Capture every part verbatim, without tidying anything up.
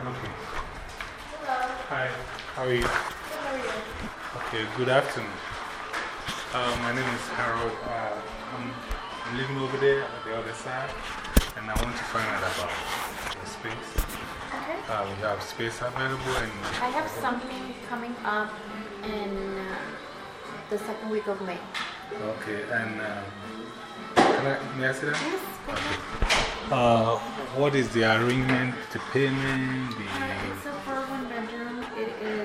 Okay. Hello. Hi. How are you? Good, how are you? Okay, good afternoon. Uh, my name is Harold. Uh, I'm, I'm living over there on the other side, and I want to find out about the space. Okay. Uh, we have space available, and I have something coming up in uh, the second week of May. okay, and uh, can I, may I see that? Yes, go ahead. Uh, what is the arrangement, the payment, the. Uh, it's a for one bedroom. It is,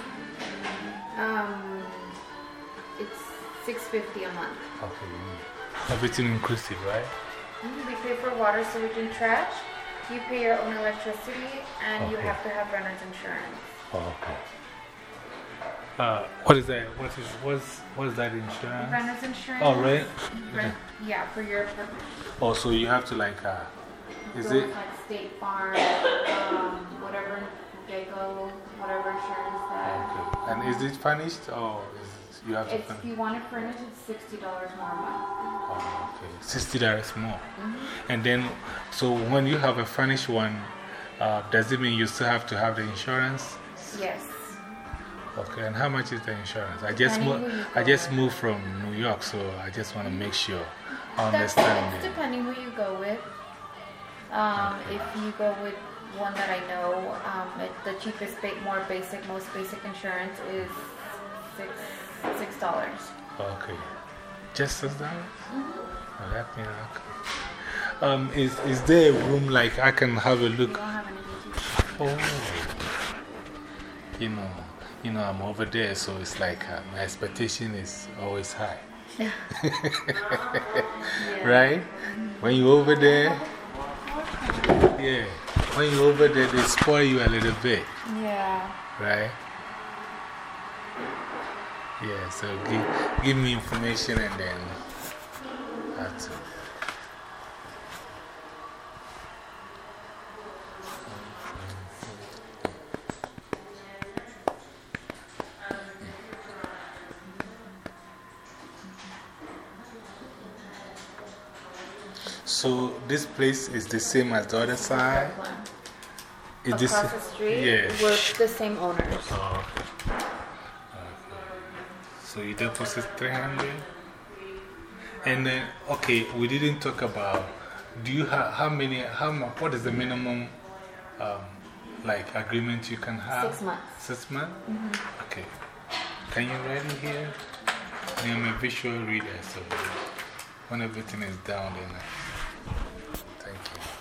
um, it's six fifty a month. Okay, everything inclusive, right? Mm, We pay for water, sewage, and trash. You pay your own electricity, and you Okay. have to have renter's insurance. Oh, okay. Uh, what is that? What is, what's, what's that insurance? Renter's insurance? Oh, right? Rent, yeah, for your apartment. Oh, so you have to like, uh, is Go it? with, like State Farm, um, whatever, Geico, whatever insurance that. Okay. And is it furnished or is it, you have to It's, if furnish? you want it furnished, it's sixty dollars more a month. Oh, okay. sixty dollars more. Mm-hmm. And then, so when you have a furnished one, uh, does it mean you still have to have the insurance? Yes. Okay. And how much is the insurance? I just, Depending mo who you I go just with. moved from New York, so I just want to make sure I That's, understand that's it. depending who you go with. Um, if you go with one that I know, um, it, the cheapest, ba more basic, most basic insurance is six, six dollars. Okay. Just as that? Mm-hmm. Oh, that means okay. Um, is, is there a room like I can have a You look? don't have anything to Oh, you know, you know, I'm over there, so it's like uh, my expectation is always high. Yeah. Right? When you're over there, yeah, when you're over there, they spoil you a little bit, Yeah. right? Yeah, so give, give me information and then I have to. So this place is the same as the other side? Is this, Across the street, yeah. we're the same owners. Oh, okay. Okay. So you deposit three hundred? And then, okay, we didn't talk about, do you have, how many, how much, what is the minimum, um, like, agreement you can have? Six months. Six months? Mm-hmm. Okay. Can you write it here? I'm a visual reader, so when everything is down, then I, thank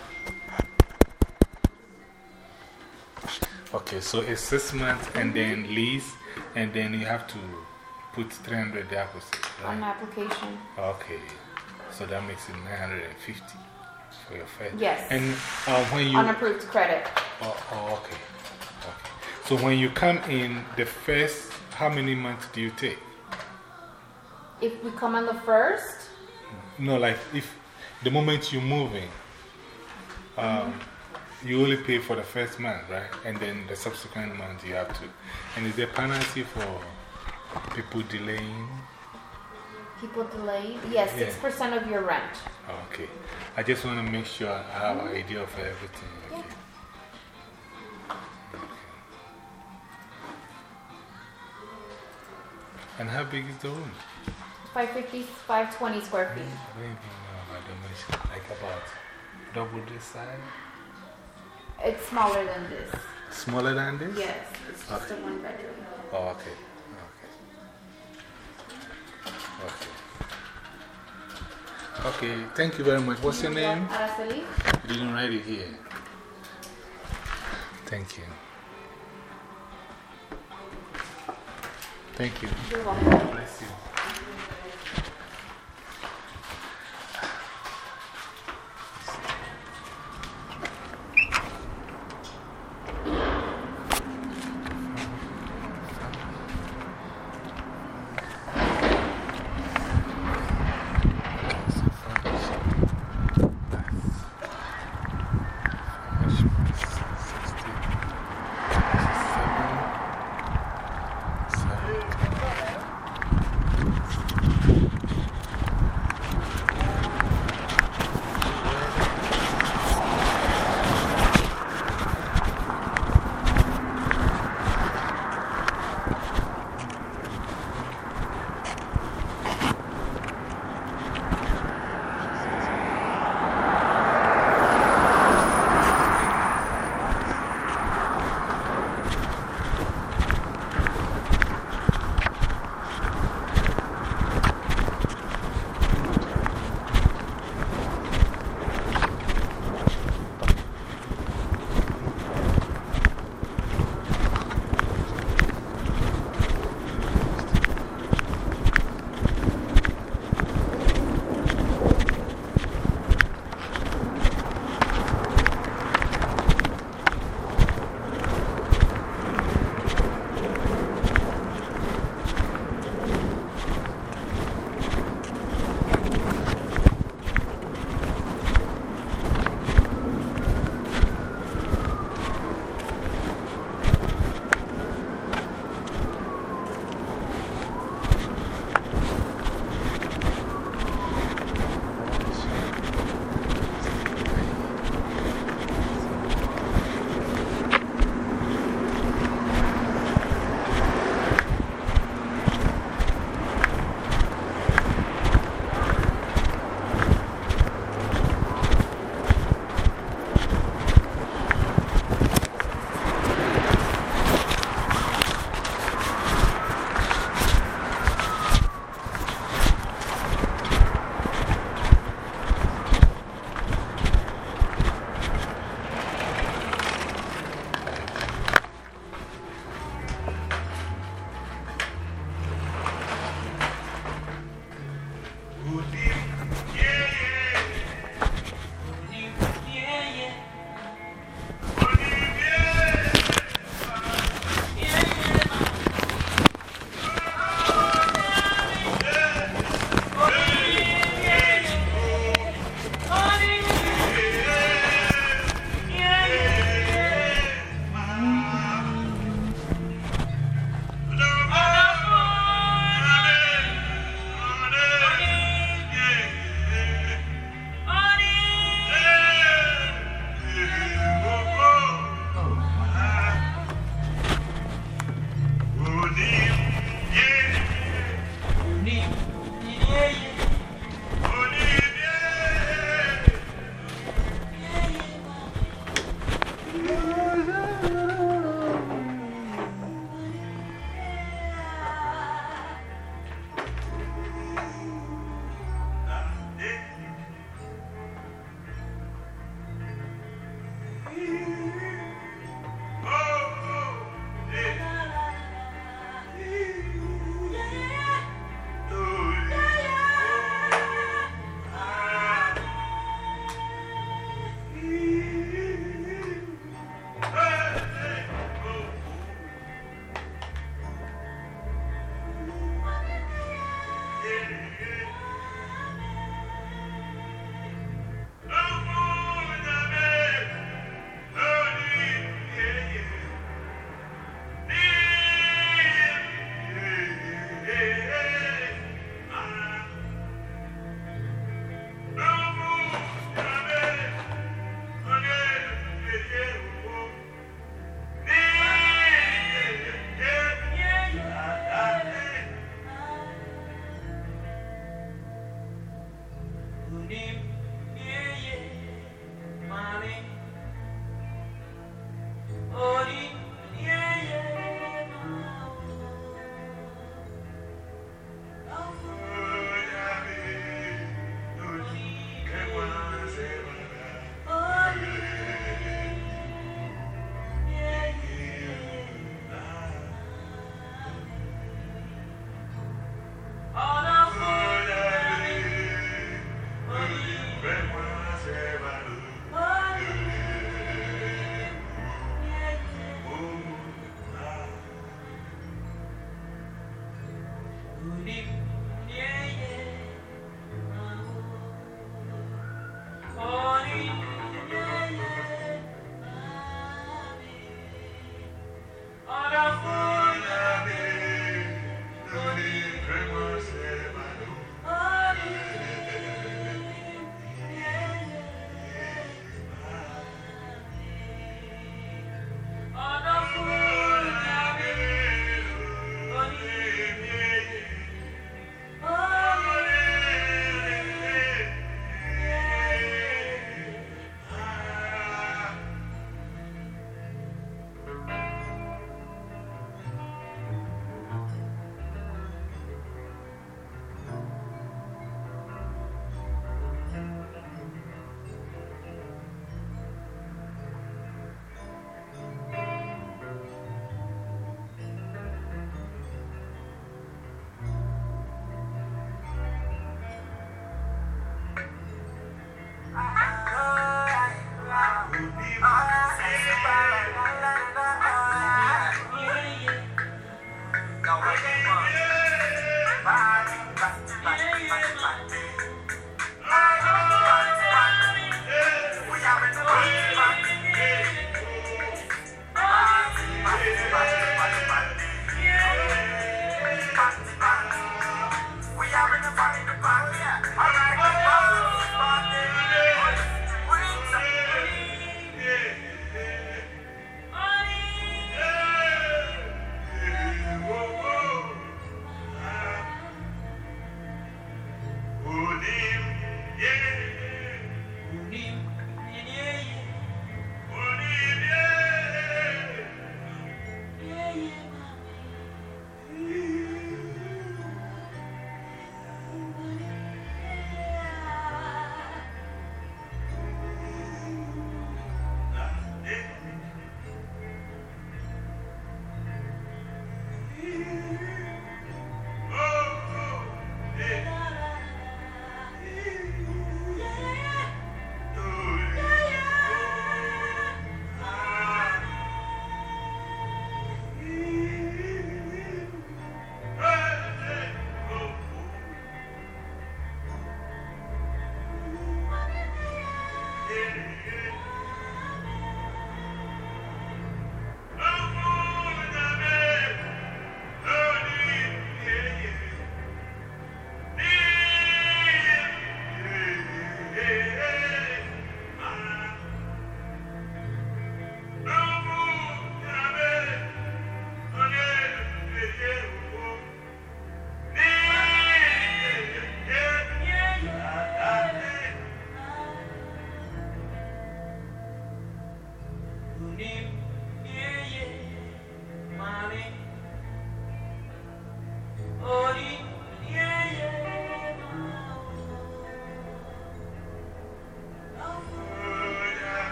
you. Okay, so it's six months and then lease, and then you have to put three hundred deposit, On an right? application. Okay, so that makes it nine hundred fifty for your first. Yes. And uh, when you. Unapproved credit. Oh, oh, okay. Okay. So when you come in, the first, how many months do you take? If we come on the first, No, like if the moment you move in, um, you only pay for the first month, right? And then the subsequent month you have to. And is there penalty for people delaying? people delay. Yes, Yeah. six percent of your rent. Oh, okay. I just want to make sure I have an idea of everything. Yeah. Okay. And how big is the room? five fifty, five twenty square feet. I don't even know about dimension. Like about double this size? It's smaller than this. Smaller than this? Yes, it's just Okay. a one bedroom. Oh, okay. Okay. Okay. Okay, thank you very much. What's your name? Araceli? You didn't write it here. Thank you. Thank you. You're welcome. Bless you.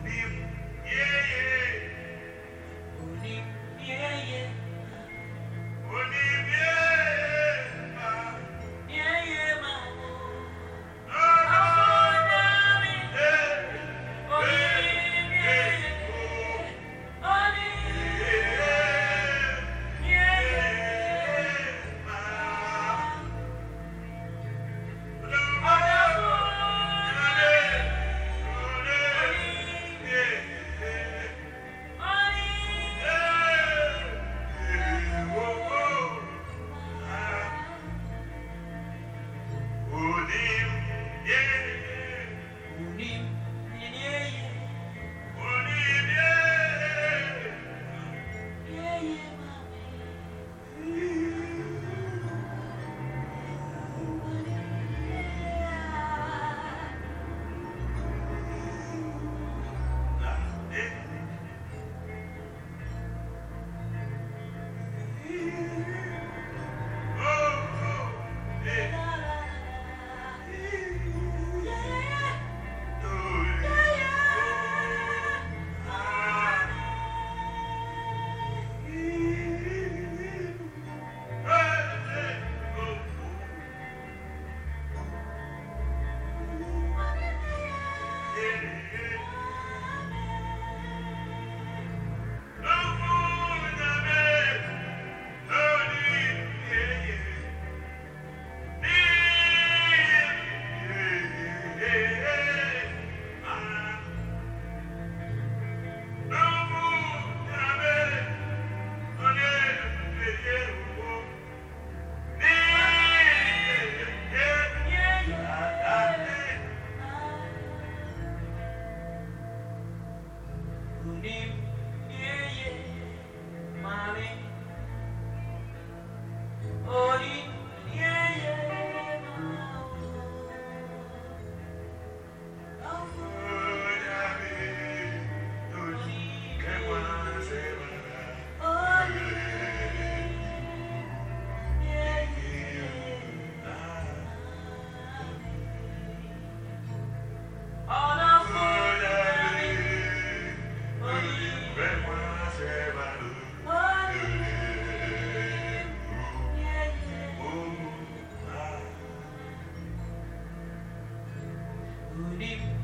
Unim